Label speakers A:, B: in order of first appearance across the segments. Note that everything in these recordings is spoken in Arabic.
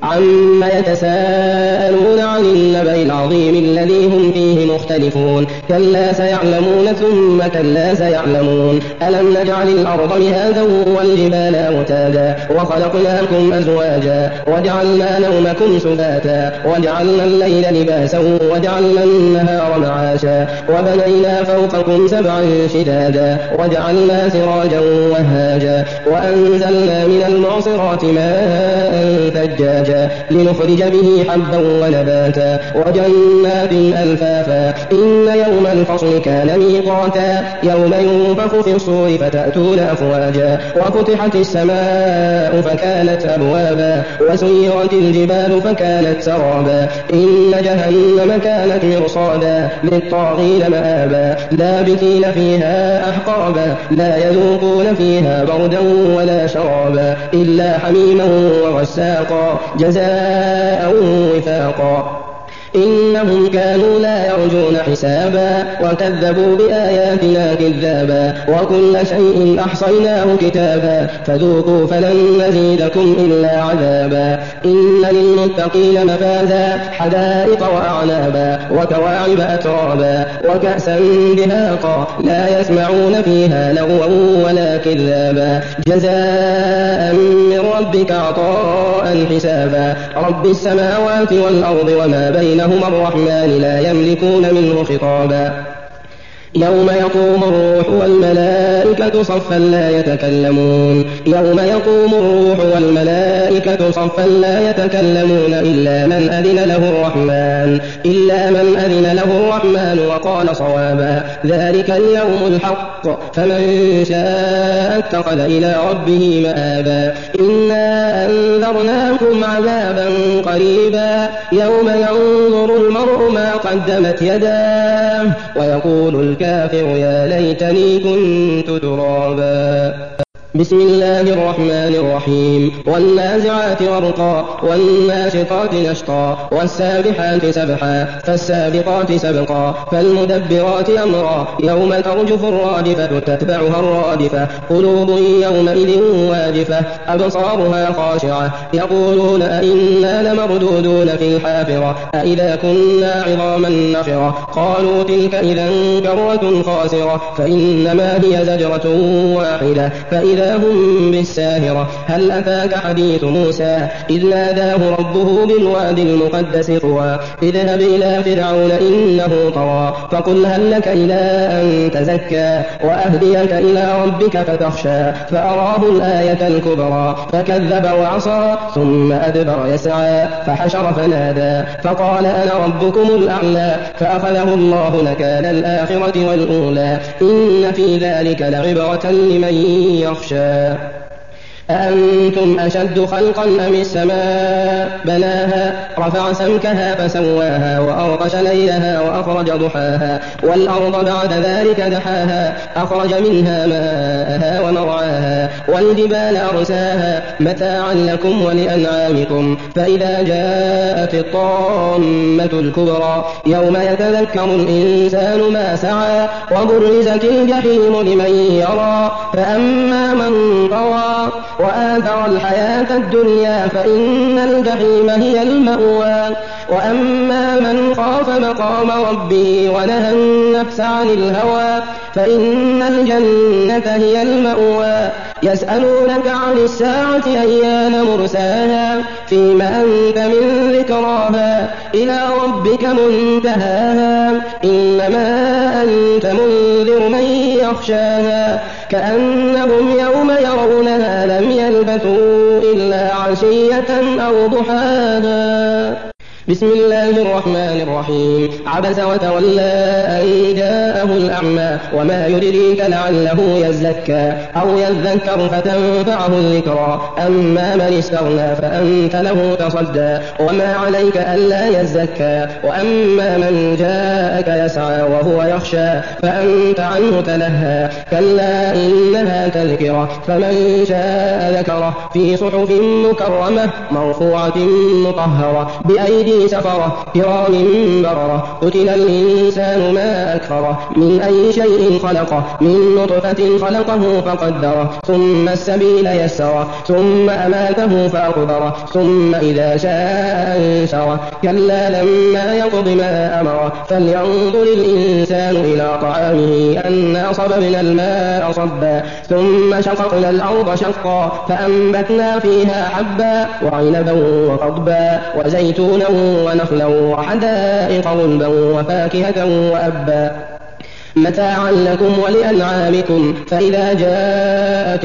A: عما يتساءلون عن النبأ العظيم الذي هم فيه مختلفون كلا سيعلمون ثم كلا سيعلمون ألم نجعل الأرض مهادا والجبال أوتادا وخلقناكم أزواجا وجعلنا نومكم سباتا وجعلنا الليل لباسا وجعلنا النهار معاشا وبنينا فوقكم سبعا شدادا وجعلنا سراجا وهاجا وأنزلنا من المعصرات ماء ثجاجا لنخرج به حبا ونباتا وجنات ألفافا إن يوم الفصل كان ميقاتا يوم ينفخ في الصور فتأتون أفواجا وفتحت السماء فكانت أبوابا وسيرت الجبال فكانت سرابا إن جهنم كانت مرصادا للطاغين مآبا لابثين فيها أحقابا لا يذوقون فيها بردا ولا شرابا إلا حميما وغساقا جزاء وفاقا إنهم كانوا لا يرجون حسابا وكذبوا بآياتنا كذابا وكل شيء أحصيناه كتابا فذوقوا فلن نزيدكم إلا عذابا إن للمتقين مفازا حدائق وأعنابا وكواعب أترابا وكأسا دهاقا لا يسمعون فيها لغوا ولا كذابا جزاء من ربك عطاء حسابا رب السماوات والأرض وما بينهما الرحمن لا يملكون منه خطابا يوم يقوم الروح والملائكة صفا لا يتكلمون يوم يقوم الروح والملائكة صفا لا يتكلمون إلا من أذن له الرحمن وقال صوابا ذلك اليوم الحق فمن شاء اتخذ إلى ربه مآبا إنا أنذرناكم عذابا قريبا يوم ينظر المرء ما قدمت يداه ويقول الكافر يا ليتني كنت ترابا بسم الله الرحمن الرحيم والنازعات غرقا والناشطات نشطا والسابحات سبحا فالسابقات سبقا فالمدبرات أمرا يوم ترجف الرادفة تتبعها الرادفة قلوب يومئذ واجفة أبصارها خاشعة يقولون أئنا لمردودون في الحافرة أئذا كنا عظاما نخرة قالوا تلك إذا كرة خاسرة فإنما هي زجرة واحدة فإذا هم بالساهرة هل أتاك حديث موسى إذ ناداه ربه بالوادي المقدس طوى اذهب إلى فرعون إنه طغى فقل هل لك إلى أن تزكى وأهديك إلى ربك فتخشى فأراه الآية الكبرى فكذب وعصى ثم أدبر يسعى فحشر فنادى فقال أنا ربكم الأعلى فأخذه الله نكال الآخرة والأولى إن في ذلك لعبرة لمن يخشى أأنتم أشد خلقا أم السماء بناها رفع سمكها فسواها وأغطش ليلها وأخرج ضحاها والأرض بعد ذلك دحاها أخرج منها ماءها ومرعاها والجبال أرساها متاعا لكم ولأنعامكم فإذا جاءت الطامة الكبرى يوم يتذكر الإنسان ما سعى وبرزت الجحيم لمن يرى فأما من طغى وآثر الحياة الدنيا فإن الجحيم هي المأوى وأما من خاف مقام ربه ونهى النفس عن الهوى فإن الجنة هي المأوى يسألونك عن الساعة أيان مرساها فيما أنت من ذكراها إلى ربك منتهاها إنما أنت منذر من يخشاها كأنهم يوم يرونها لم يلبثوا إلا عشية أو ضحاها بسم الله الرحمن الرحيم عبس وتولى أن جاءه الأعمى وما يدريك لعله يزكى أو يذكر فتنفعه الذكرى أما من استغنى فأنت له تصدى وما عليك ألا يزكى وأما من جاءك يسعى وهو يخشى فأنت عنه تلهى كلا إنها تذكرة فمن شاء ذكره في صحف مكرمة مرفوعة مطهرة بأيدي سفرة كرام بررة قتل الإنسان ما أكفره من أي شيء خلقه من نطفة خلقه فقدره ثم السبيل يسره ثم أماته فأقبره ثم إذا شاء أنشره كلا لما يقض ما أمره فلينظر الإنسان إلى طعامه أنا صببنا الماء صبا ثم شققنا الأرض شقا فأنبتنا فيها حبا وعنبا وقضبا وزيتونا ونخلا وحدائق غلبا وفاكهة وأبا متاعا لكم ولأنعامكم فإذا جاءت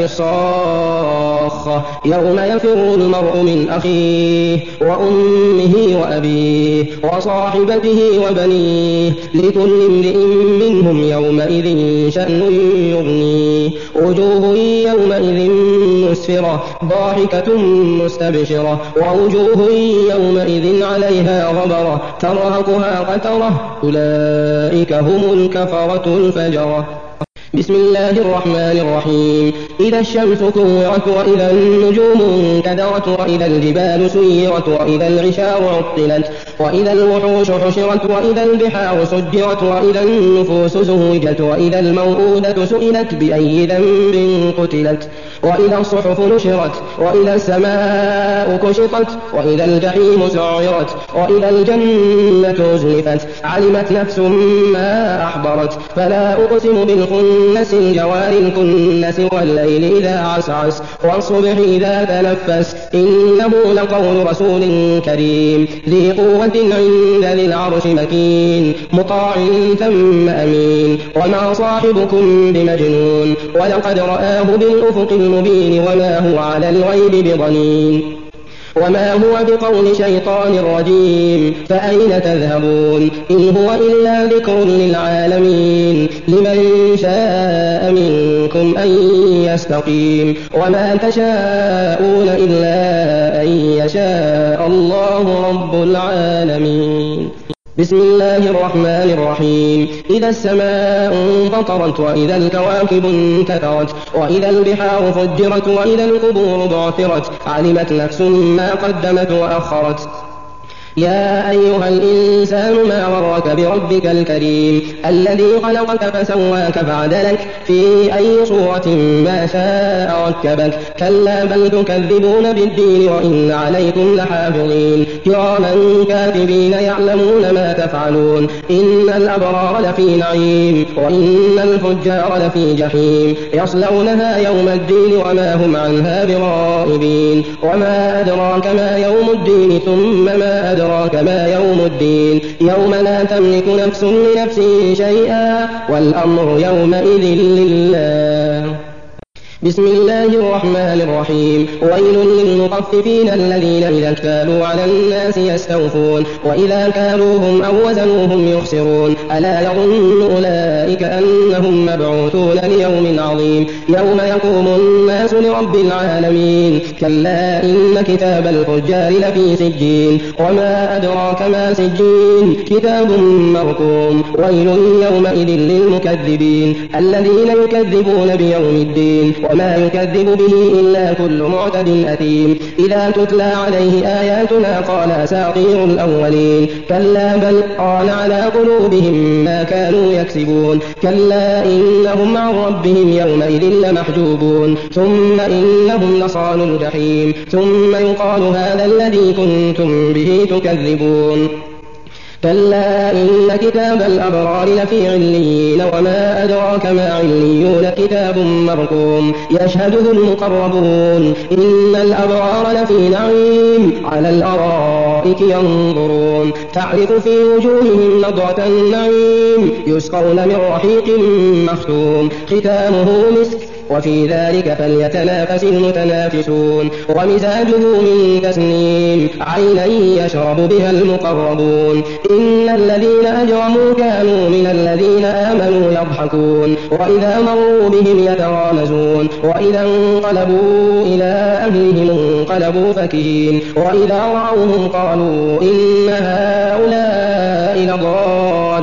A: الصاخة يوم يفر المرء من أخيه وأمه وأبيه وصاحبته وبنيه لكل امرئ منهم يومئذ شأن يغنيه وجوه يومئذ مسفرة ضاحكة مستبشرة ووجوه يومئذ عليها غبرة ترهقها قترة أولئك هم الكفرة الفجرة. بسم الله الرحمن الرحيم إذا الشمس كورت وإذا النجوم انكدرت وإذا الجبال سيرت وإذا العشار عطلت وإذا الوحوش حشرت وإذا البحار سجرت وإذا النفوس زوجت وإذا الموءودة سئلت بأي ذنب قتلت وإذا الصحف نشرت وإذا السماء كشطت وإذا الجحيم سعرت وإذا الجنة أزلفت علمت نفس ما أحضرت فلا أقسم بالخنس الجوار الكنس والليل إذا عسعس والصبح إذا تنفس إنه لقول رسول كريم ذي قوة عند ذي العرش مكين مطاع ثم أمين وما صاحبكم بمجنون ولقد رآه بالأفق المبين وما هو على الغيب بضنين وما هو بقول شيطان رجيم فأين تذهبون إن هو إلا ذكر للعالمين لمن شاء منكم أن يستقيم وما تشاءون إلا أن يشاء الله رب العالمين. بسم الله الرحمن الرحيم إذا السماء انفطرت وإذا الكواكب انتثرت وإذا البحار فجرت وإذا القبور بعثرت علمت نفس ما قدمت وأخرت يا أيها الإنسان ما غرك بربك الكريم الذي خلقك فسواك فعدلك في أي صورة ما شاء ركبك كلا بل تكذبون بالدين وإن عليكم لحافظين كراما كاتبين يعلمون ما تفعلون إن الأبرار لفي نعيم وإن الفجار لفي جحيم يصلونها يوم الدين وما هم عنها بغائبين وما أدراك ما يوم الدين ثم ما أدراك ما يوم الدين يوم لا تملك نفس لنفس شيئا والأمر يومئذ لله. بسم الله الرحمن الرحيم ويل للمطففين الذين إذا اكتالوا على الناس يستوفون وإذا كالوهم أو وزنوهم يخسرون ألا يظن أولئك أنهم مبعوثون ليوم عظيم يوم يقوم الناس لرب العالمين كلا إن كتاب الفجار لفي سجين وما أدراك ما سجين كتاب مرقوم ويل يومئذ للمكذبين الذين يكذبون بيوم الدين وما يكذب به إلا كل معتد أثيم إذا تتلى عليه آياتنا قال أساطير الأولين كلا بل ران على قلوبهم ما كانوا يكسبون كلا إنهم عن ربهم يومئذ لمحجوبون ثم إنهم لصالوا الجحيم ثم يقال هذا الذي كنتم به تكذبون كلا إن كتاب الأبرار لفي عليين وما أدراك ما عليون كتاب مرقوم يشهده المقربون إن الأبرار لفي نعيم على الأرائك ينظرون تعرف في وجوههم نضرة النعيم يسقون من رحيق مختوم ختامه مسك وفي ذلك فليتنافس المتنافسون ومزاجه من تسنيم عينا يشرب بها المقربون إن الذين أجرموا كانوا من الذين آمنوا يضحكون وإذا مروا بهم يتغامزون وإذا انقلبوا إلى أهلهم انقلبوا فكهين وإذا رأوهم قالوا إن هؤلاء لضالون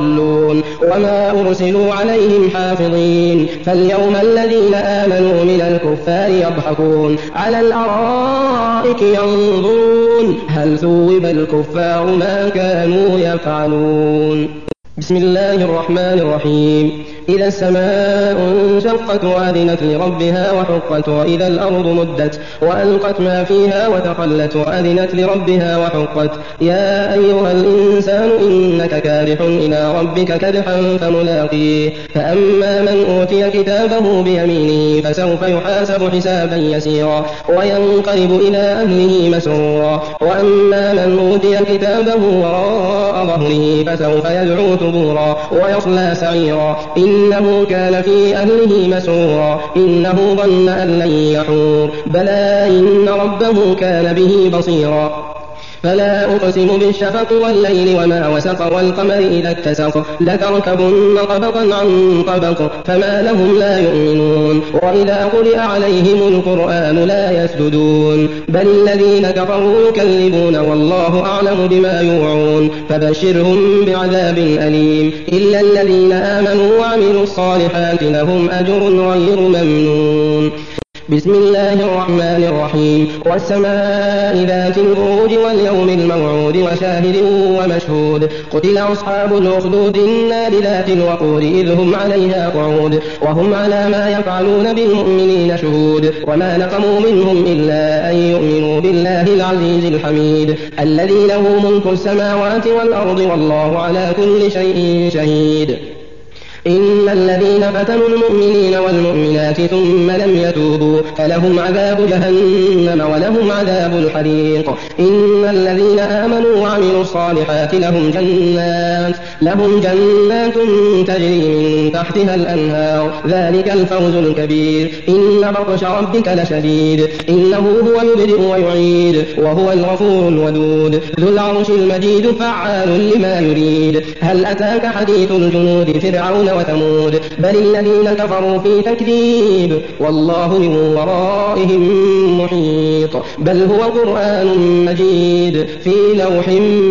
A: ضالون وما أرسلوا عليهم حافظين فاليوم الذين آمنوا من الكفار يضحكون على الأرائك ينظرون هل ثوب الكفار ما كانوا يفعلون. بسم الله الرحمن الرحيم. إذا السماء انشقت وأذنت لربها وحقت وإذا الأرض مدت وألقت ما فيها وتخلت وأذنت لربها وحقت يا أيها الإنسان إنك كادح إلى ربك كدحا فملاقيه فأما من أوتي كتابه بيمينه فسوف يحاسب حسابا يسيرا وينقلب إلى أهله مسرورا وأما من أوتي كتابه وراء ظهره فسوف يدعو ثبورا ويصلى سعيرا إنه كان في أهله مسرورا إنه ظن أن لن يحور بلى إن ربه كان به بصيرا فلا أقسم بالشفق والليل وما وسق والقمر إذا اتسق لتركبن طبقا عن طبق فما لهم لا يؤمنون وإذا قرئ عليهم القرآن لا يسجدون بل الذين كفروا يكذبون والله أعلم بما يوعون فبشرهم بعذاب أليم إلا الذين آمنوا وعملوا الصالحات لهم أجر غير ممنون. بسم الله الرحمن الرحيم. والسماء ذات البروج واليوم الموعود وشاهد ومشهود قتل أصحاب الأخدود النار ذات الوقود إذ هم عليها قعود وهم على ما يفعلون بالمؤمنين شهود وما نقموا منهم إلا أن يؤمنوا بالله العزيز الحميد الذي له ملك السماوات والأرض والله على كل شيء شهيد. إن الذين فتنوا المؤمنين والمؤمنات ثم لم يتوبوا فلهم عذاب جهنم ولهم عذاب الحريق. إن الذين آمنوا وعملوا الصالحات لهم جنات تجري من تحتها الأنهار ذلك الفوز الكبير. إن بطش ربك لشديد إنه هو يبدئ ويعيد وهو الغفور الودود ذو العرش المجيد فعال لما يريد. هل أتاك حديث الجنود فرعون وثمود بل الذين كفروا في تكذيب والله من ورائهم محيط بل هو قرآن مجيد في لوح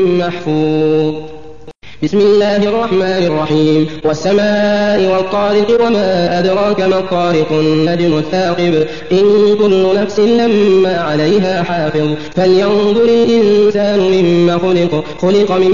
A: محفوظ. بسم الله الرحمن الرحيم. والسماء والطارق وما أدراك ما الطارق النجم الثاقب إن كل نفس لما عليها حافظ فلينظر الإنسان مما خلق من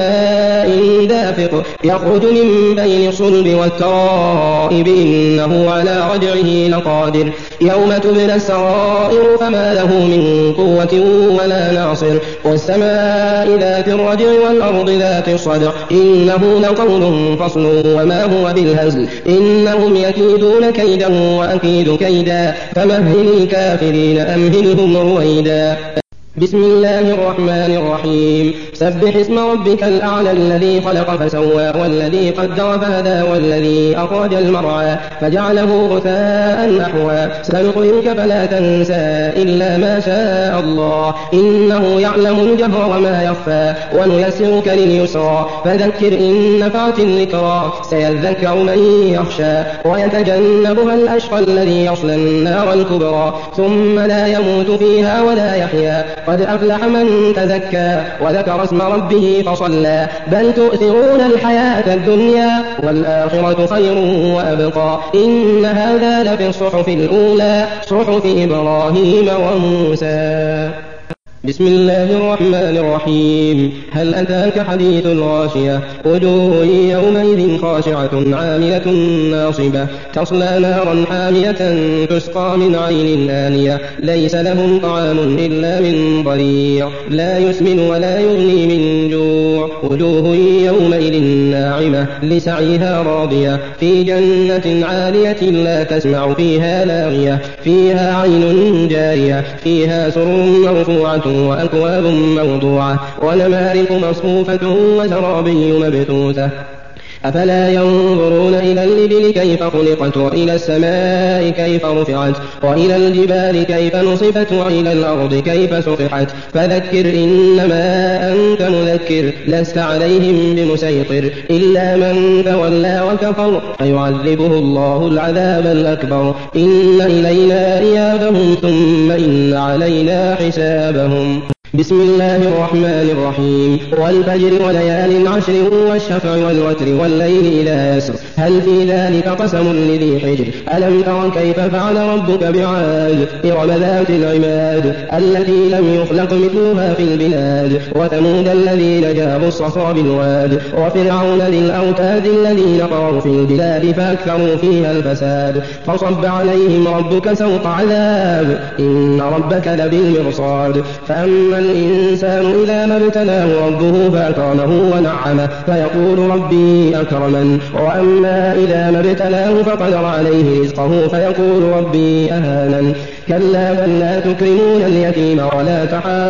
A: ماء دافق يخرج من بين الصلب والترائب إنه على رجعه لقادر يوم تبلى السرائر فما له من قوة ولا ناصر. والسماء ذات الرجع والأرض ذات الصدع إنه لقول فصل وما هو بالهزل إنهم يكيدون كيدا وأكيد كيدا فمهل الكافرين أمهلهم رويدا. بسم الله الرحمن الرحيم. سبح اسم ربك الأعلى الذي خلق فسوى والذي قدر فهدى والذي أخرج المرعى فجعله غثاء نحوا سنقرئك فلا تنسى إلا ما شاء الله إنه يعلم الجهر وما يخفى ونيسرك لليسرى فذكر إن نفعت الذكرى سيذكر من يخشى ويتجنبها الأشقى الذي يصلى النار الكبرى ثم لا يموت فيها ولا يحيا قد أفلح من تزكى وذكر اسم ربه فصلى بل تؤثرون الحياة الدنيا والآخرة خير وأبقى إن هذا لفي الصحف الأولى صحف إبراهيم وموسى. بسم الله الرحمن الرحيم. هل أتاك حديث الغاشية وجوه يومئذ خاشعة عاملة ناصبة تصلى نارا حامية تسقى من عين آنية ليس لهم طعام إلا من ضريع لا يسمن ولا يغني من جوع وجوه يومئذ ناعمة لسعيها راضية في جنة عالية لا تسمع فيها لاغية فيها عين جارية فيها سرر مرفوعة وأكواب موضوعة ونمارق مصفوفة وزرابي مبثوثة أفلا ينظرون إلى الإبل كيف خلقت وإلى السماء كيف رفعت وإلى الجبال كيف نصفت وإلى الأرض كيف سطحت فذكر إنما أنت مذكر لست عليهم بمسيطر إلا من تولى وكفر فيعذبه الله العذاب الأكبر إن إلينا إيابهم ثم إن علينا حسابهم. بسم الله الرحمن الرحيم والفجر وليال عشر والشفع والوتر والليل إذا يسر هل في ذلك قسم لذي حجر ألم تر كيف فعل ربك بعاد إرم ذات العماد التي لم يخلق مثلها في البلاد وثمود الذين جابوا الصخر بالواد وفرعون ذي الأوتاد الذين طغوا في البلاد فأكثروا فيها الفساد فصب عليهم ربك سوط عذاب إن ربك لبالمرصاد فأما الإنسان إذا ما ابتلاه ربه فأكرمه ونعمه فيقول ربي أكرمن وأما إذا ما ابتلاه فقدر عليه رزقه فيقول ربي أهانن كلا بل لا تكرمون اليتيم ولا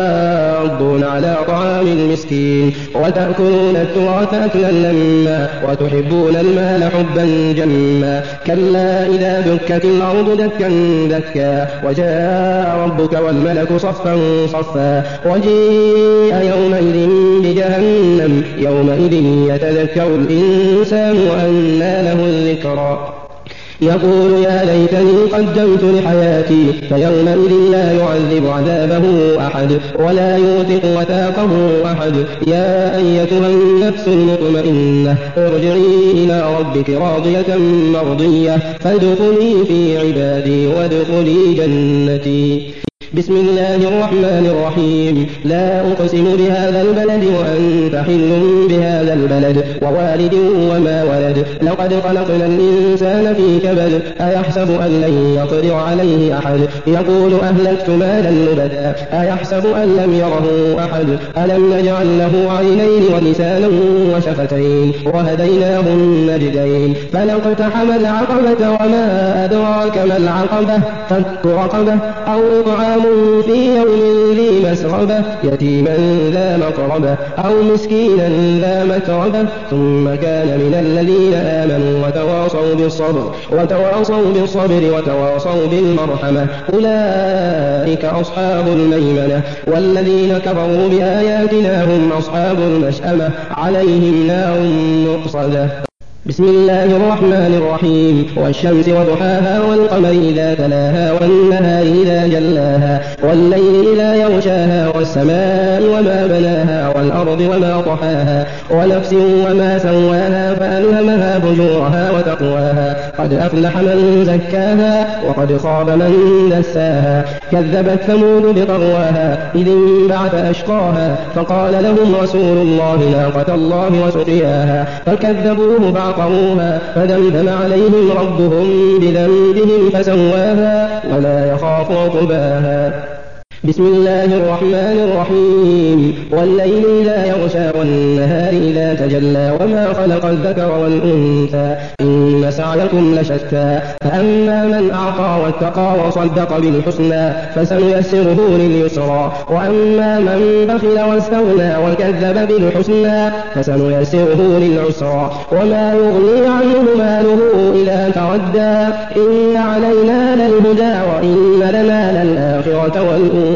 A: تحاضون على طعام المسكين وتأكلون التراث أكلا لما وتحبون المال حبا جما كلا إذا دكت الأرض دكا دكا وجاء ربك والملك صفا صفا وجيء يومئذ بجهنم يومئذ يتذكر الإنسان وأنى له الذكرى يقول يا ليتني قدمت لحياتي فيومئذ لا يعذب عذابه أحد ولا يوثق وثاقه أحد يا أيتها النفس المطمئنة ارجعي إلى ربك راضية مرضية فادخلي في عبادي وادخلي جنتي بسم الله الرحمن الرحيم لا أقسم بهذا البلد وأنت حل بهذا البلد ووالد وما ولد لقد خلقنا الإنسان في كبد أيحسب أن لن يقدر عليه أحد يقول أهلكت مالا لبدا أيحسب أن لم يره أحد ألم نجعل له عينين ولسانا وشفتين وهديناه النجدين فلاقتحم العقبة وما أدراك ما العقبة فك رقبة أو إطعام في يوم ذي مسغبة يتيما ذا مقربة أو مسكينا ذا متربة ثم كان من الذين آمنوا وتواصوا بالصبر وتواصوا بالمرحمة أولئك أصحاب الميمنة والذين كفروا بآياتنا هم أصحاب المشأمة عليهم نار مؤصدة بسم الله الرحمن الرحيم والشمس وضحاها والقمر إذا تلاها والنهار إذا جلاها والليل إذا يغشاها والسماء وما بناها والأرض وما طحاها ونفس وما سواها فألهمها فجورها وتقواها قد أفلح من زكاها وقد خاب من دساها كذبت ثمود بطغواها إذ انبعث أشقاها فقال لهم رسول الله ناقة الله وسقياها فكذبوه فعقروها فدمدم عليهم ربهم بذنبهم فسواها ولا يخاف عقباها بسم الله الرحمن الرحيم والليل إذا يغشى والنهار إذا تجلى وما خلق الذكر والأنثى إن سعيكم لشتى فأما من أعطى واتقى وصدق بالحسنى فسنيسره لليسرى وأما من بخل واستغنى وكذب بالحسنى فسنيسره للعسرى وما يغني عنه ماله إذا تردى إن علينا للهدى وإن لنا للآخرة والأولى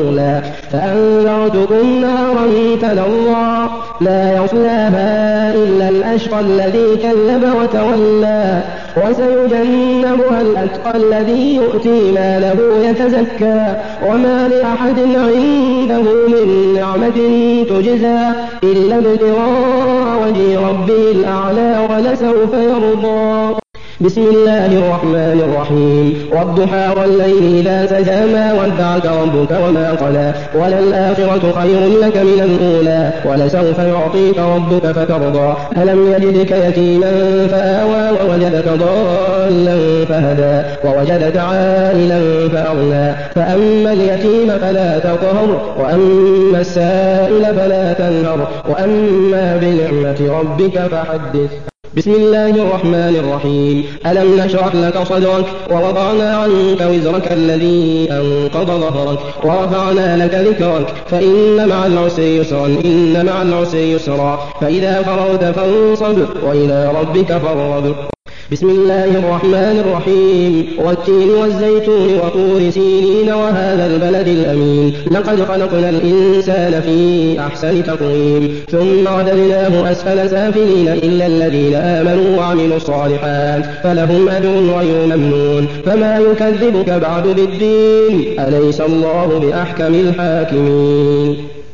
A: فأنذرتكم نارا تلظى لا يصلاها إلا الأشقى الذي كذب وتولى وسيجنبها الأتقى الذي يؤتي ماله يتزكى وما لأحد عنده من نعمة تجزى إلا ابتغاء وجه ربه الأعلى ولسوف يرضى بسم الله الرحمن الرحيم والضحى والليل إذا سجى ما ودعك ربك وما قلى وللآخرة خير لك من الأولى ولسوف يعطيك ربك فترضى ألم يجدك يتيما فآوى ووجدك ضالا فهدى ووجدك عائلا فأغنى فأما اليتيم فلا تقهر وأما السائل فلا تنهر وأما بنعمة ربك فحدث بسم الله الرحمن الرحيم ألم نشرح لك صدرك ووضعنا عنك وزرك الذي أنقض ظهرك ورفعنا لك ذكرك فإن مع العسر يسرا إن مع العسر يسرا فإذا فرغت فانصب وإلى ربك فارغب بسم الله الرحمن الرحيم والتين والزيتون وطور سينين وهذا البلد الأمين لقد خلقنا الإنسان في أحسن تقويم ثم رددناه أسفل سافلين إلا الذين آمنوا وعملوا الصالحات فلهم أجر غير ممنون فما يكذبك بعد بالدين أليس الله بأحكم الحاكمين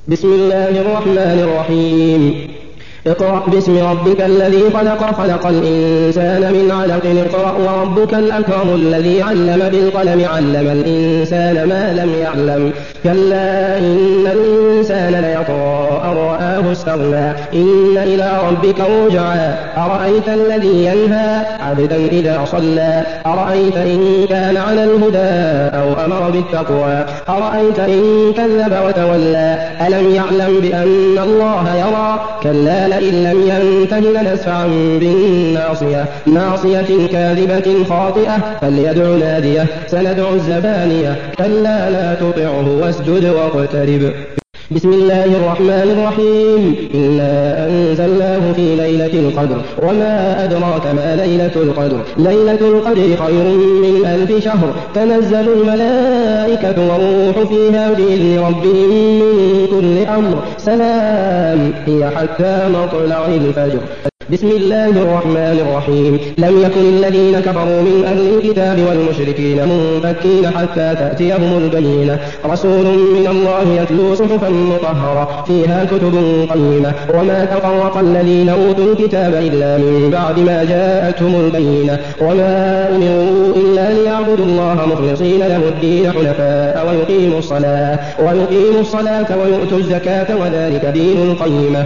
A: بسم الله الرحمن الرحيم اقرأ باسم ربك الذي خلق الإنسان من علق اقرأ وربك الأكرم الذي علم بالقلم علم الإنسان ما لم يعلم كلا إن الإنسان ليطغى أن رآه استغنى إن إلى ربك رجعا أرأيت الذي ينهى عبدا إذا صلى أرأيت إن كان على الهدى أو أمر بالتقوى أرأيت إن كذب وتولى ألم يعلم بأن الله يرى كلا لئن لم ينته لنسفعا بالناصية ناصية كاذبة خاطئة فليدع ناديه سندع الزبانية كلا لا تطعه واسجد واقترب بسم الله الرحمن الرحيم إنا أنزلناه في ليلة القدر وما أدراك ما ليلة القدر ليلة القدر خير من 1000 شهر تنزل الملائكة والروح فيها بإذن ربهم من كل أمر سلام هي حتى مطلع الفجر بسم الله الرحمن الرحيم لم يكن الذين كفروا من أهل الكتاب والمشركين منفكين حتى تأتيهم البينة رسول من الله يتلو صحفا مطهرة فيها كتب قيمة وما تفرق الذين أوتوا الكتاب إلا من بعد ما جاءتهم البينة وما أمروا إلا ليعبدوا الله مخلصين له الدين حنفاء ويقيموا الصلاة ويؤتوا الزكاة وذلك دين القيمة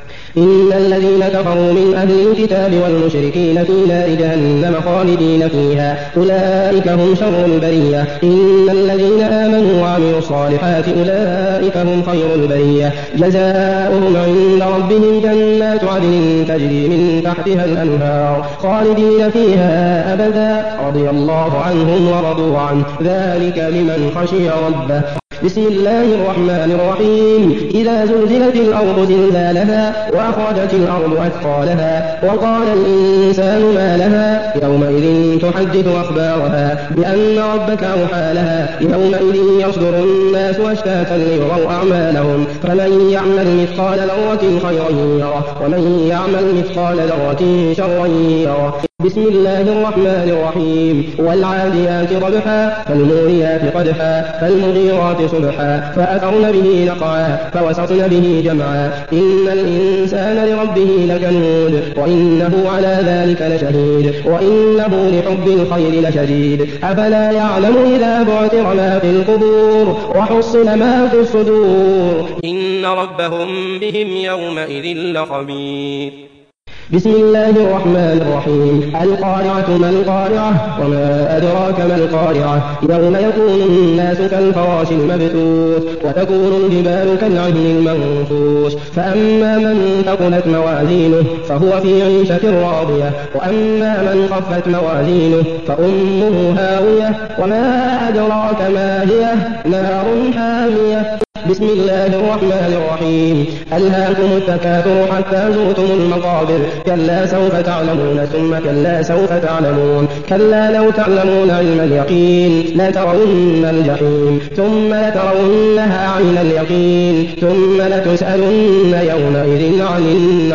A: إن الذين كفروا من أهل الكتاب والمشركين في نار جهنم خالدين فيها أولئك هم شر البرية إن الذين آمنوا وعملوا الصالحات أولئك هم خير البرية جزاؤهم عند ربهم جنات عدن تجري من تحتها الأنهار خالدين فيها أبدا رضي الله عنهم ورضوا عنه ذلك لمن خشي ربه بسم الله الرحمن الرحيم إذا زلزلت الأرض زلزالها وأخرجت الأرض أثقالها وقال الإنسان ما لها يومئذ تحدث أخبارها بأن ربك أوحى لها يومئذ يصدر الناس أشتاتا ليروا أعمالهم فمن يعمل مثقال ذرة خيرا يره ومن يعمل مثقال ذرة شرا يره بسم الله الرحمن الرحيم والعاديات ضبحا فالموريات قدحا فالمغيرات صبحا فأثرن به نقعا فوسطن به جمعا إن الإنسان لربه لكنود وإنه على ذلك لشهيد وإنه لحب الخير لشديد أفلا يعلم إذا بعثر ما في القبور وحصل ما في الصدور إن ربهم بهم يومئذ لخبير بسم الله الرحمن الرحيم القارعة ما القارعة وما أدراك ما القارعة يوم يكون الناس كالفراش المبثوث وتكون الجبال كالعهن المنفوش فأما من ثقلت موازينه فهو في عيشة راضية وأما من خفت موازينه فأمه هاوية وما أدراك ما هي نار حامية بسم الله الرحمن الرحيم ألهاكم التكاثر حتى زرتم المقابر كلا سوف تعلمون ثم كلا سوف تعلمون كلا لو تعلمون علم اليقين لترون الجحيم ثم لترونها عين اليقين ثم لتسألن يومئذ عن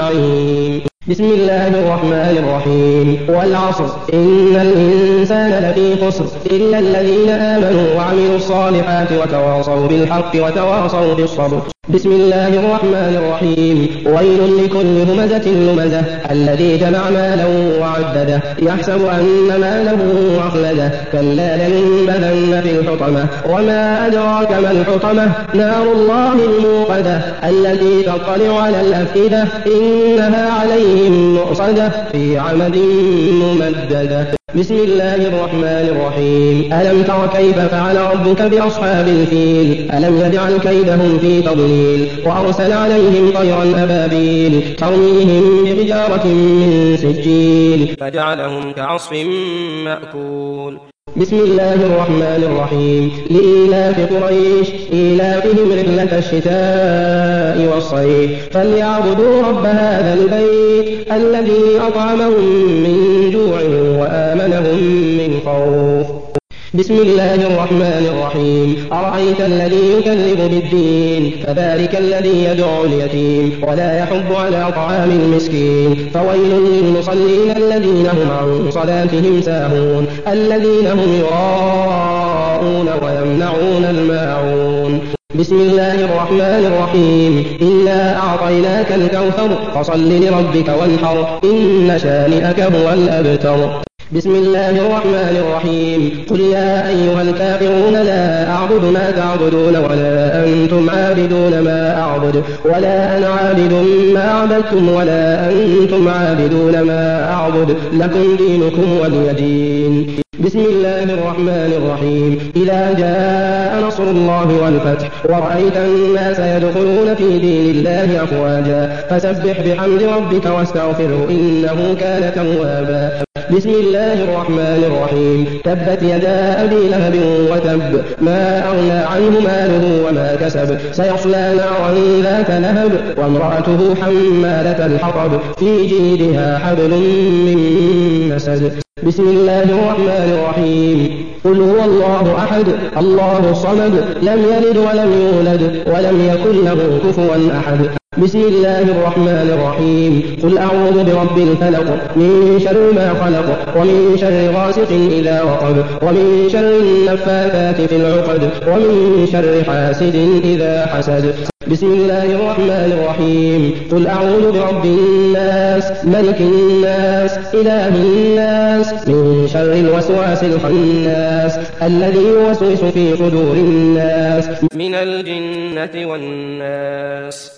A: النعيم بسم الله الرحمن الرحيم والعصر إن الإنسان لفي خسر إلا الذين آمنوا وعملوا الصالحات وتواصوا بالحق وتواصوا بالصبر بسم الله الرحمن الرحيم ويل لكل همزة لمزة الذي جمع مالا وعدده يحسب أن ماله أخلده كلا لينبذن في الحطمة وما أدراك ما الحطمة نار الله الموقدة التي تطلع على الأفئدة إنها عليهم مؤصدة في عمد ممددة بسم الله الرحمن الرحيم ألم تر كيف فعل ربك بأصحاب الفيل ألم يجعل كيدهم في تضليل وأرسل عليهم طيرا أبابيل ترميهم بحجارة من سجيل فجعلهم كعصف مأكول بسم الله الرحمن الرحيم لإيلاف قريش إيلافهم رحلة الشتاء والصيف فليعبدوا رب هذا البيت الذي أطعمهم من جوع وآمنهم من خوف بسم الله الرحمن الرحيم أرأيت الذي يكذب بالدين فذلك الذي يدعو اليتيم ولا يحض على طعام المسكين فويل للمصلين الذين هم عن صلاتهم ساهون الذين هم يراءون ويمنعون الماعون بسم الله الرحمن الرحيم إنا أعطيناك الكوثر فصل لربك وانحر إن شانئك هو الأبتر بسم الله الرحمن الرحيم قل يا أيها الكافرون لا أعبد ما تعبدون ولا أنتم عابدون ما أعبد ولا أنا عابد ما عبدتم ولا أنتم عابدون ما أعبد لكم دينكم ولي دين بسم الله الرحمن الرحيم إذا جاء نصر الله والفتح ورأيت الناس يدخلون في دين الله أفواجا فسبح بحمد ربك واستغفره إنه كان توابا بسم الله الرحمن الرحيم تبت يدا أبي لهب وتب ما أغنى عنه ماله وما كسب سيصلى نارا ذات لهب وامرأته حمالة الحطب في جيدها حبل من مسد بسم الله الرحمن الرحيم قل هو الله أحد الله الصمد لم يلد ولم يولد ولم يكن له كفوا أحد بسم الله الرحمن الرحيم قل أعوذ برب الفلق من شر ما خلق ومن شر غاسق إذا وقب ومن شر النفاثات في العقد ومن شر حاسد إذا حسد بسم الله الرحمن الرحيم قل أعوذ برب الناس ملك الناس إله الناس من شر الوسواس الخناس الذي يوسوس في صدور الناس من الجنة والناس